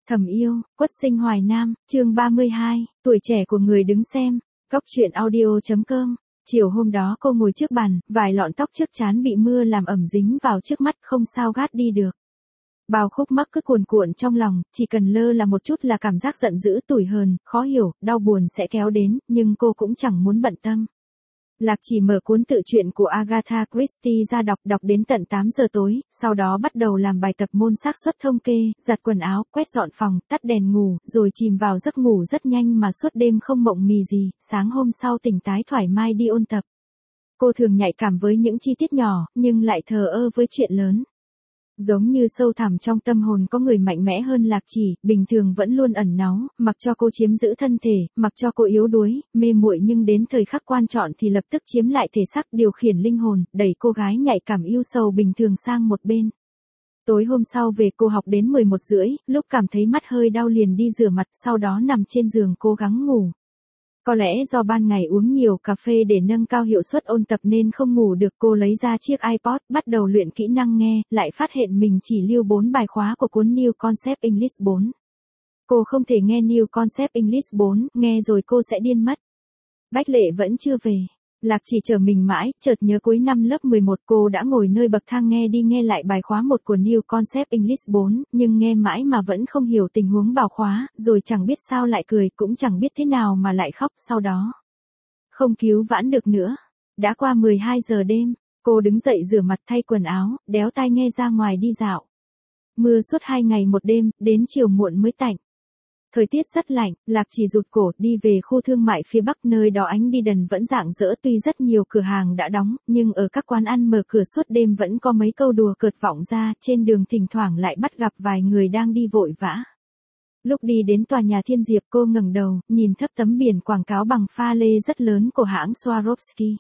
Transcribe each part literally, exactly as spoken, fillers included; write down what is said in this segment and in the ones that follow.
Thầm yêu, Quất Sinh Hoài Nam, chương ba mươi hai, tuổi trẻ của người đứng xem, góc truyện audio.com. Chiều hôm đó cô ngồi trước bàn, vài lọn tóc trước trán bị mưa làm ẩm dính vào trước mắt không sao gát đi được. Bao khúc mắc cứ cuồn cuộn trong lòng, chỉ cần lơ là một chút là cảm giác giận dữ tủi hờn, khó hiểu, đau buồn sẽ kéo đến, nhưng cô cũng chẳng muốn bận tâm. Lạc Chỉ mở cuốn tự truyện của Agatha Christie ra đọc, đọc đến tận tám giờ tối, sau đó bắt đầu làm bài tập môn xác suất thông kê, giặt quần áo, quét dọn phòng, tắt đèn ngủ, rồi chìm vào giấc ngủ rất nhanh mà suốt đêm không mộng mì gì, sáng hôm sau tỉnh tái thoải mái đi ôn tập. Cô thường nhạy cảm với những chi tiết nhỏ, nhưng lại thờ ơ với chuyện lớn. Giống như sâu thẳm trong tâm hồn có người mạnh mẽ hơn Lạc Chỉ, bình thường vẫn luôn ẩn náu, mặc cho cô chiếm giữ thân thể, mặc cho cô yếu đuối, mê muội nhưng đến thời khắc quan trọng thì lập tức chiếm lại thể xác, điều khiển linh hồn, đẩy cô gái nhạy cảm yêu sầu bình thường sang một bên. Tối hôm sau về cô học đến mười một rưỡi, lúc cảm thấy mắt hơi đau liền đi rửa mặt, sau đó nằm trên giường cố gắng ngủ. Có lẽ do ban ngày uống nhiều cà phê để nâng cao hiệu suất ôn tập nên không ngủ được, cô lấy ra chiếc iPod, bắt đầu luyện kỹ năng nghe, lại phát hiện mình chỉ lưu bốn bài khóa của cuốn New Concept English bốn. Cô không thể nghe New Concept English bốn, nghe rồi cô sẽ điên mất. Bách Lệ vẫn chưa về. Lạc Chỉ chờ mình mãi, chợt nhớ cuối năm lớp mười một cô đã ngồi nơi bậc thang nghe đi nghe lại bài khóa một của New Concept English bốn, nhưng nghe mãi mà vẫn không hiểu tình huống bảo khóa, rồi chẳng biết sao lại cười, cũng chẳng biết thế nào mà lại khóc sau đó. Không cứu vãn được nữa. Đã qua mười hai giờ đêm, cô đứng dậy rửa mặt thay quần áo, đéo tai nghe ra ngoài đi dạo. Mưa suốt hai ngày một đêm, đến chiều muộn mới tạnh. Thời tiết rất lạnh, Lạc Chỉ rụt cổ đi về khu thương mại phía Bắc, nơi đó ánh đi đần vẫn rạng rỡ, tuy rất nhiều cửa hàng đã đóng, nhưng ở các quán ăn mở cửa suốt đêm vẫn có mấy câu đùa cợt vọng ra, trên đường thỉnh thoảng lại bắt gặp vài người đang đi vội vã. Lúc đi đến tòa nhà Thiên Diệp cô ngẩng đầu, nhìn thấp tấm biển quảng cáo bằng pha lê rất lớn của hãng Swarovski.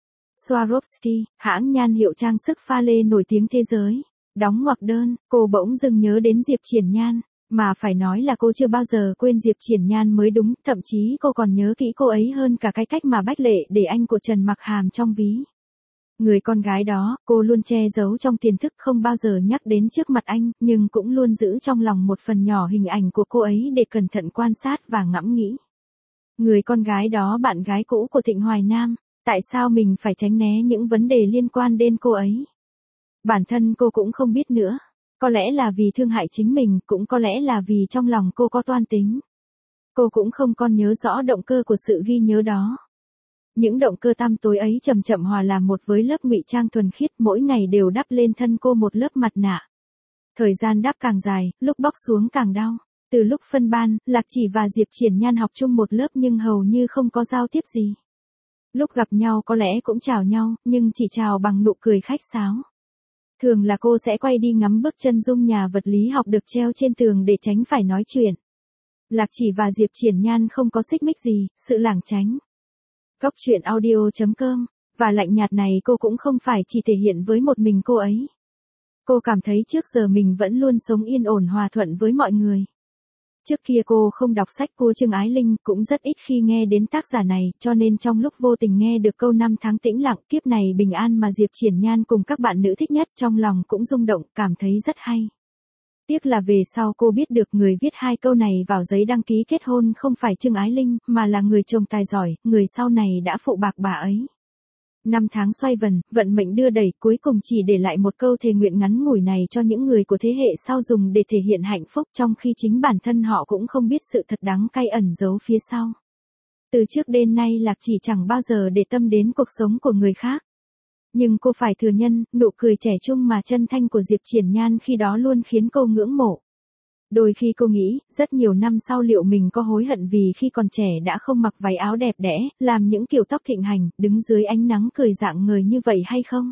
Swarovski, hãng nhan hiệu trang sức pha lê nổi tiếng thế giới. Đóng ngoặc đơn, cô bỗng dưng nhớ đến Diệp Triển Nhan. Mà phải nói là cô chưa bao giờ quên Diệp Triển Nhan mới đúng, thậm chí cô còn nhớ kỹ cô ấy hơn cả cái cách mà Bách Lệ để anh của Trần Mặc Hàm trong ví. Người con gái đó, cô luôn che giấu trong tiềm thức, không bao giờ nhắc đến trước mặt anh, nhưng cũng luôn giữ trong lòng một phần nhỏ hình ảnh của cô ấy để cẩn thận quan sát và ngẫm nghĩ. Người con gái đó bạn gái cũ của Thịnh Hoài Nam, tại sao mình phải tránh né những vấn đề liên quan đến cô ấy? Bản thân cô cũng không biết nữa. Có lẽ là vì thương hại chính mình, cũng có lẽ là vì trong lòng cô có toan tính. Cô cũng không còn nhớ rõ động cơ của sự ghi nhớ đó. Những động cơ tăm tối ấy chậm chậm hòa làm một với lớp ngụy trang thuần khiết, mỗi ngày đều đắp lên thân cô một lớp mặt nạ. Thời gian đắp càng dài, lúc bóc xuống càng đau. Từ lúc phân ban, Lạc Chỉ và Diệp Triển Nhan học chung một lớp nhưng hầu như không có giao tiếp gì. Lúc gặp nhau có lẽ cũng chào nhau, nhưng chỉ chào bằng nụ cười khách sáo. Thường là cô sẽ quay đi ngắm bức chân dung nhà vật lý học được treo trên tường để tránh phải nói chuyện. Lạc Chỉ và Diệp Triển Nhan không có xích mích gì, sự lảng tránh. Góc truyện audio.com, và lạnh nhạt này cô cũng không phải chỉ thể hiện với một mình cô ấy. Cô cảm thấy trước giờ mình vẫn luôn sống yên ổn hòa thuận với mọi người. Trước kia cô không đọc sách của Trương Ái Linh, cũng rất ít khi nghe đến tác giả này, cho nên trong lúc vô tình nghe được câu năm tháng tĩnh lặng kiếp này bình an mà Diệp Triển Nhan cùng các bạn nữ thích nhất, trong lòng cũng rung động, cảm thấy rất hay. Tiếc là về sau cô biết được người viết hai câu này vào giấy đăng ký kết hôn không phải Trương Ái Linh, mà là người chồng tài giỏi, người sau này đã phụ bạc bà ấy. Năm tháng xoay vần, vận mệnh đưa đẩy, cuối cùng chỉ để lại một câu thề nguyện ngắn ngủi này cho những người của thế hệ sau dùng để thể hiện hạnh phúc, trong khi chính bản thân họ cũng không biết sự thật đắng cay ẩn giấu phía sau. Từ trước đến nay Lạc Chỉ chẳng bao giờ để tâm đến cuộc sống của người khác. Nhưng cô phải thừa nhận, nụ cười trẻ trung mà chân thanh của Diệp Triển Nhan khi đó luôn khiến cô ngưỡng mộ. Đôi khi cô nghĩ, rất nhiều năm sau liệu mình có hối hận vì khi còn trẻ đã không mặc váy áo đẹp đẽ, làm những kiểu tóc thịnh hành, đứng dưới ánh nắng cười rạng ngời như vậy hay không?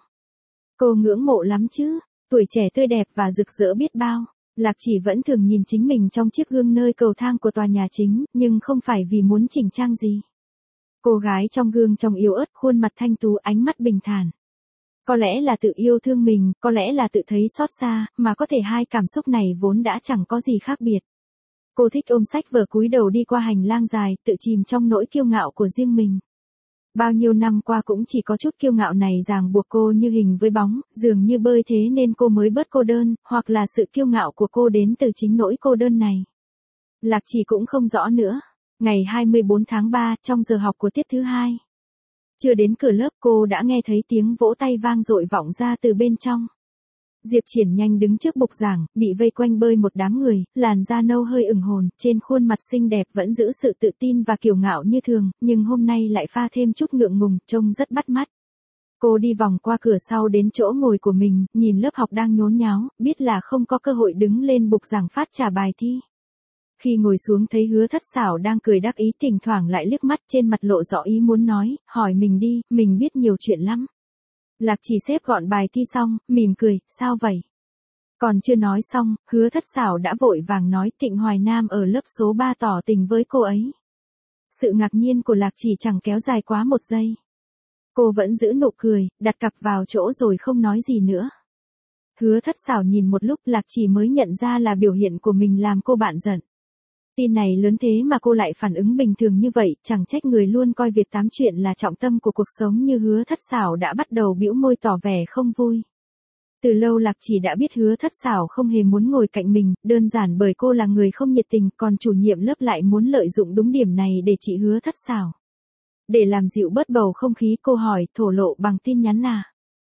Cô ngưỡng mộ lắm chứ, tuổi trẻ tươi đẹp và rực rỡ biết bao. Lạc Chỉ vẫn thường nhìn chính mình trong chiếc gương nơi cầu thang của tòa nhà chính, nhưng không phải vì muốn chỉnh trang gì. Cô gái trong gương trông yếu ớt, khuôn mặt thanh tú, ánh mắt bình thản. Có lẽ là tự yêu thương mình, có lẽ là tự thấy xót xa, mà có thể hai cảm xúc này vốn đã chẳng có gì khác biệt. Cô thích ôm sách vở cúi đầu đi qua hành lang dài, tự chìm trong nỗi kiêu ngạo của riêng mình. Bao nhiêu năm qua cũng chỉ có chút kiêu ngạo này ràng buộc cô như hình với bóng, dường như bơi thế nên cô mới bớt cô đơn, hoặc là sự kiêu ngạo của cô đến từ chính nỗi cô đơn này. Lạc Chỉ cũng không rõ nữa. Ngày hai mươi bốn tháng ba, trong giờ học của tiết thứ hai. Chưa đến cửa lớp cô đã nghe thấy tiếng vỗ tay vang dội vọng ra từ bên trong. Diệp Triển nhanh đứng trước bục giảng, bị vây quanh bơi một đám người, làn da nâu hơi ửng hồn, trên khuôn mặt xinh đẹp vẫn giữ sự tự tin và kiêu ngạo như thường, nhưng hôm nay lại pha thêm chút ngượng ngùng, trông rất bắt mắt. Cô đi vòng qua cửa sau đến chỗ ngồi của mình, nhìn lớp học đang nhốn nháo, biết là không có cơ hội đứng lên bục giảng phát trả bài thi. Khi ngồi xuống thấy Hứa Thất Sảo đang cười đắc ý, thỉnh thoảng lại liếc mắt, trên mặt lộ rõ ý muốn nói, hỏi mình đi, mình biết nhiều chuyện lắm. Lạc Chỉ xếp gọn bài thi xong, mỉm cười, sao vậy? Còn chưa nói xong, Hứa Thất Sảo đã vội vàng nói Thịnh Hoài Nam ở lớp số ba tỏ tình với cô ấy. Sự ngạc nhiên của Lạc Chỉ chẳng kéo dài quá một giây. Cô vẫn giữ nụ cười, đặt cặp vào chỗ rồi không nói gì nữa. Hứa Thất Sảo nhìn một lúc, Lạc Chỉ mới nhận ra là biểu hiện của mình làm cô bạn giận. Tin này lớn thế mà cô lại phản ứng bình thường như vậy, chẳng trách người luôn coi việc tám chuyện là trọng tâm của cuộc sống như Hứa Thất Sảo đã bắt đầu bĩu môi tỏ vẻ không vui. Từ lâu Lạc Chỉ đã biết Hứa Thất Sảo không hề muốn ngồi cạnh mình, đơn giản bởi cô là người không nhiệt tình, còn chủ nhiệm lớp lại muốn lợi dụng đúng điểm này để trị Hứa Thất Sảo. Để làm dịu bớt bầu không khí, cô hỏi, thổ lộ bằng tin nhắn à?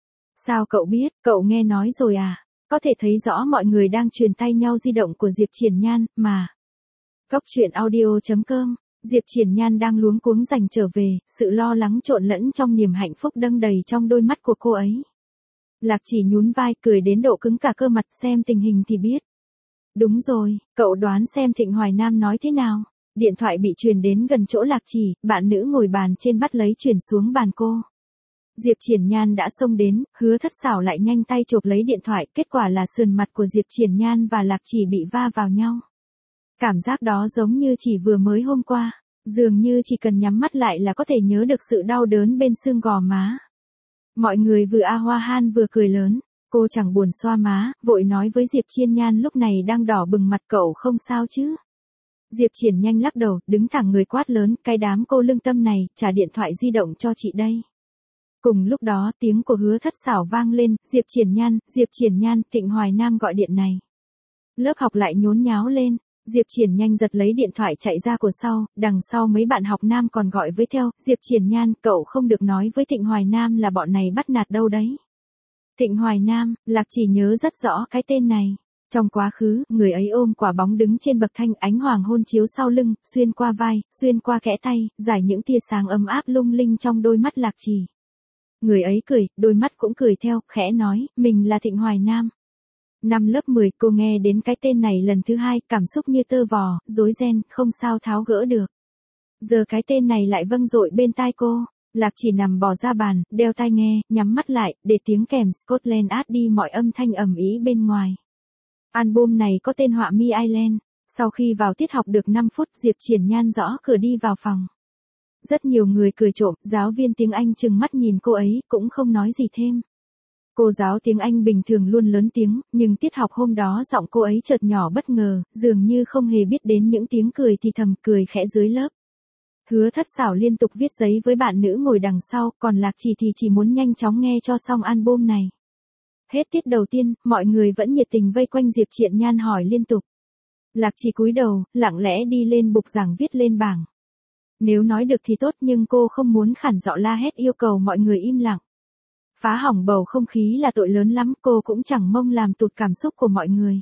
Sao cậu biết, cậu nghe nói rồi à? Có thể thấy rõ mọi người đang truyền tay nhau di động của Diệp Triển Nhan, mà. Góc truyện audio chấm com, Diệp Triển Nhan đang luống cuống giành trở về, sự lo lắng trộn lẫn trong niềm hạnh phúc dâng đầy trong đôi mắt của cô ấy. Lạc Chỉ nhún vai, cười đến độ cứng cả cơ mặt, xem tình hình thì biết. Đúng rồi, cậu đoán xem Thịnh Hoài Nam nói thế nào? Điện thoại bị truyền đến gần chỗ Lạc Chỉ, bạn nữ ngồi bàn trên bắt lấy truyền xuống bàn cô. Diệp Triển Nhan đã xông đến, Hứa Thất Sảo lại nhanh tay chộp lấy điện thoại, kết quả là sườn mặt của Diệp Triển Nhan và Lạc Chỉ bị va vào nhau. Cảm giác đó giống như chỉ vừa mới hôm qua, dường như chỉ cần nhắm mắt lại là có thể nhớ được sự đau đớn bên xương gò má. Mọi người vừa a hoa han vừa cười lớn, cô chẳng buồn xoa má, vội nói với Diệp Triển Nhan lúc này đang đỏ bừng mặt, cậu không sao chứ? Diệp Triển nhanh lắc đầu, đứng thẳng người quát lớn, cái đám cô lương tâm này, trả điện thoại di động cho chị đây. Cùng lúc đó tiếng của Hứa Thất Sảo vang lên, Diệp Triển Nhan, Diệp Triển Nhan, Thịnh Hoài Nam gọi điện này. Lớp học lại nhốn nháo lên. Diệp Triển nhanh giật lấy điện thoại chạy ra của sau, đằng sau mấy bạn học nam còn gọi với theo, Diệp Triển Nhan, cậu không được nói với Thịnh Hoài Nam là bọn này bắt nạt đâu đấy. Thịnh Hoài Nam, Lạc Chỉ nhớ rất rõ cái tên này. Trong quá khứ, người ấy ôm quả bóng đứng trên bậc thanh, ánh hoàng hôn chiếu sau lưng, xuyên qua vai, xuyên qua kẽ tay, giải những tia sáng ấm áp lung linh trong đôi mắt Lạc Chỉ. Người ấy cười, đôi mắt cũng cười theo, khẽ nói, mình là Thịnh Hoài Nam. Năm lớp mười, cô nghe đến cái tên này lần thứ hai, cảm xúc như tơ vò, rối ren, không sao tháo gỡ được. Giờ cái tên này lại vâng dội bên tai cô. Lạc Chỉ nằm bò ra bàn, đeo tai nghe, nhắm mắt lại, để tiếng kèm Scotland át đi mọi âm thanh ầm ĩ bên ngoài. Album này có tên Họa Mi Island. Sau khi vào tiết học được năm phút, Diệp Triển Nhan gõ cửa đi vào phòng. Rất nhiều người cười trộm, giáo viên tiếng Anh trừng mắt nhìn cô ấy, cũng không nói gì thêm. Cô giáo tiếng Anh bình thường luôn lớn tiếng, nhưng tiết học hôm đó giọng cô ấy chợt nhỏ bất ngờ, dường như không hề biết đến những tiếng cười thì thầm cười khẽ dưới lớp. Hứa Thất Sảo liên tục viết giấy với bạn nữ ngồi đằng sau, còn Lạc Chỉ thì chỉ muốn nhanh chóng nghe cho xong album này. Hết tiết đầu tiên, mọi người vẫn nhiệt tình vây quanh Diệp Triển Nhan hỏi liên tục. Lạc Chỉ cúi đầu, lặng lẽ đi lên bục giảng viết lên bảng. Nếu nói được thì tốt, nhưng cô không muốn khản giọng la hét yêu cầu mọi người im lặng. Phá hỏng bầu không khí là tội lớn lắm, cô cũng chẳng mong làm tụt cảm xúc của mọi người.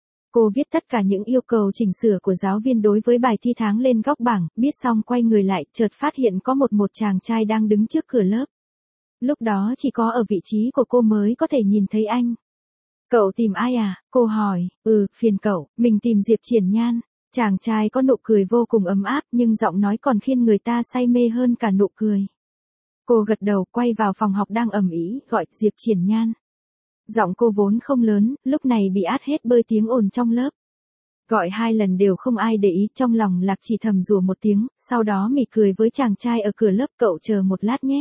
Cô viết tất cả những yêu cầu chỉnh sửa của giáo viên đối với bài thi tháng lên góc bảng, viết xong quay người lại, chợt phát hiện có một một chàng trai đang đứng trước cửa lớp. Lúc đó chỉ có ở vị trí của cô mới có thể nhìn thấy anh. Cậu tìm ai à? Cô hỏi. Ừ, phiền cậu, mình tìm Diệp Triển Nhan. Chàng trai có nụ cười vô cùng ấm áp, nhưng giọng nói còn khiến người ta say mê hơn cả nụ cười. Cô gật đầu, quay vào phòng học đang ầm ĩ, gọi Diệp Triển Nhan. Giọng cô vốn không lớn, lúc này bị át hết bơi tiếng ồn trong lớp. Gọi hai lần đều không ai để ý, trong lòng Lạc Chỉ thầm rủa một tiếng, sau đó mỉm cười với chàng trai ở cửa lớp, cậu chờ một lát nhé.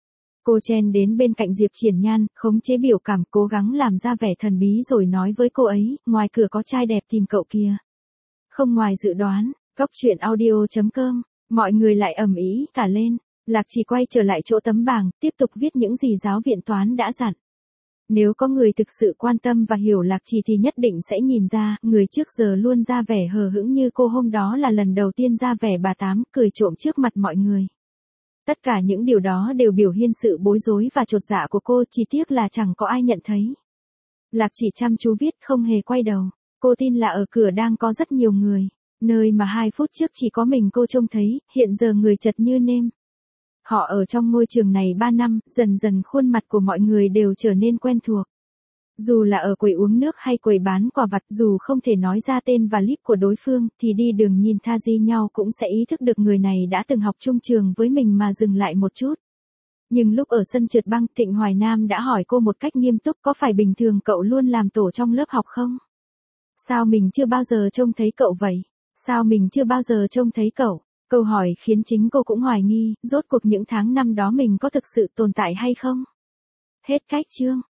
Cô chen đến bên cạnh Diệp Triển Nhan, khống chế biểu cảm, cố gắng làm ra vẻ thần bí rồi nói với cô ấy, ngoài cửa có trai đẹp tìm cậu kìa. Không ngoài dự đoán, góc truyện audio chấm com, mọi người lại ầm ĩ cả lên. Lạc Chỉ quay trở lại chỗ tấm bảng, tiếp tục viết những gì giáo viện toán đã dặn. Nếu có người thực sự quan tâm và hiểu Lạc Trì thì nhất định sẽ nhìn ra, người trước giờ luôn ra vẻ hờ hững như cô hôm đó là lần đầu tiên ra vẻ bà Tám, cười trộm trước mặt mọi người. Tất cả những điều đó đều biểu hiện sự bối rối và chột dạ của cô, chỉ tiếc là chẳng có ai nhận thấy. Lạc Chỉ chăm chú viết không hề quay đầu. Cô tin là ở cửa đang có rất nhiều người. Nơi mà hai phút trước chỉ có mình cô trông thấy, hiện giờ người chật như nêm. Họ ở trong ngôi trường này ba năm, dần dần khuôn mặt của mọi người đều trở nên quen thuộc. Dù là ở quầy uống nước hay quầy bán quà vặt, dù không thể nói ra tên và líp của đối phương, thì đi đường nhìn tha di nhau cũng sẽ ý thức được người này đã từng học chung trường với mình mà dừng lại một chút. Nhưng lúc ở sân trượt băng, Thịnh Hoài Nam đã hỏi cô một cách nghiêm túc, có phải bình thường cậu luôn làm tổ trong lớp học không? Sao mình chưa bao giờ trông thấy cậu vậy? Sao mình chưa bao giờ trông thấy cậu? Câu hỏi khiến chính cô cũng hoài nghi, rốt cuộc những tháng năm đó mình có thực sự tồn tại hay không? Hết cách chương.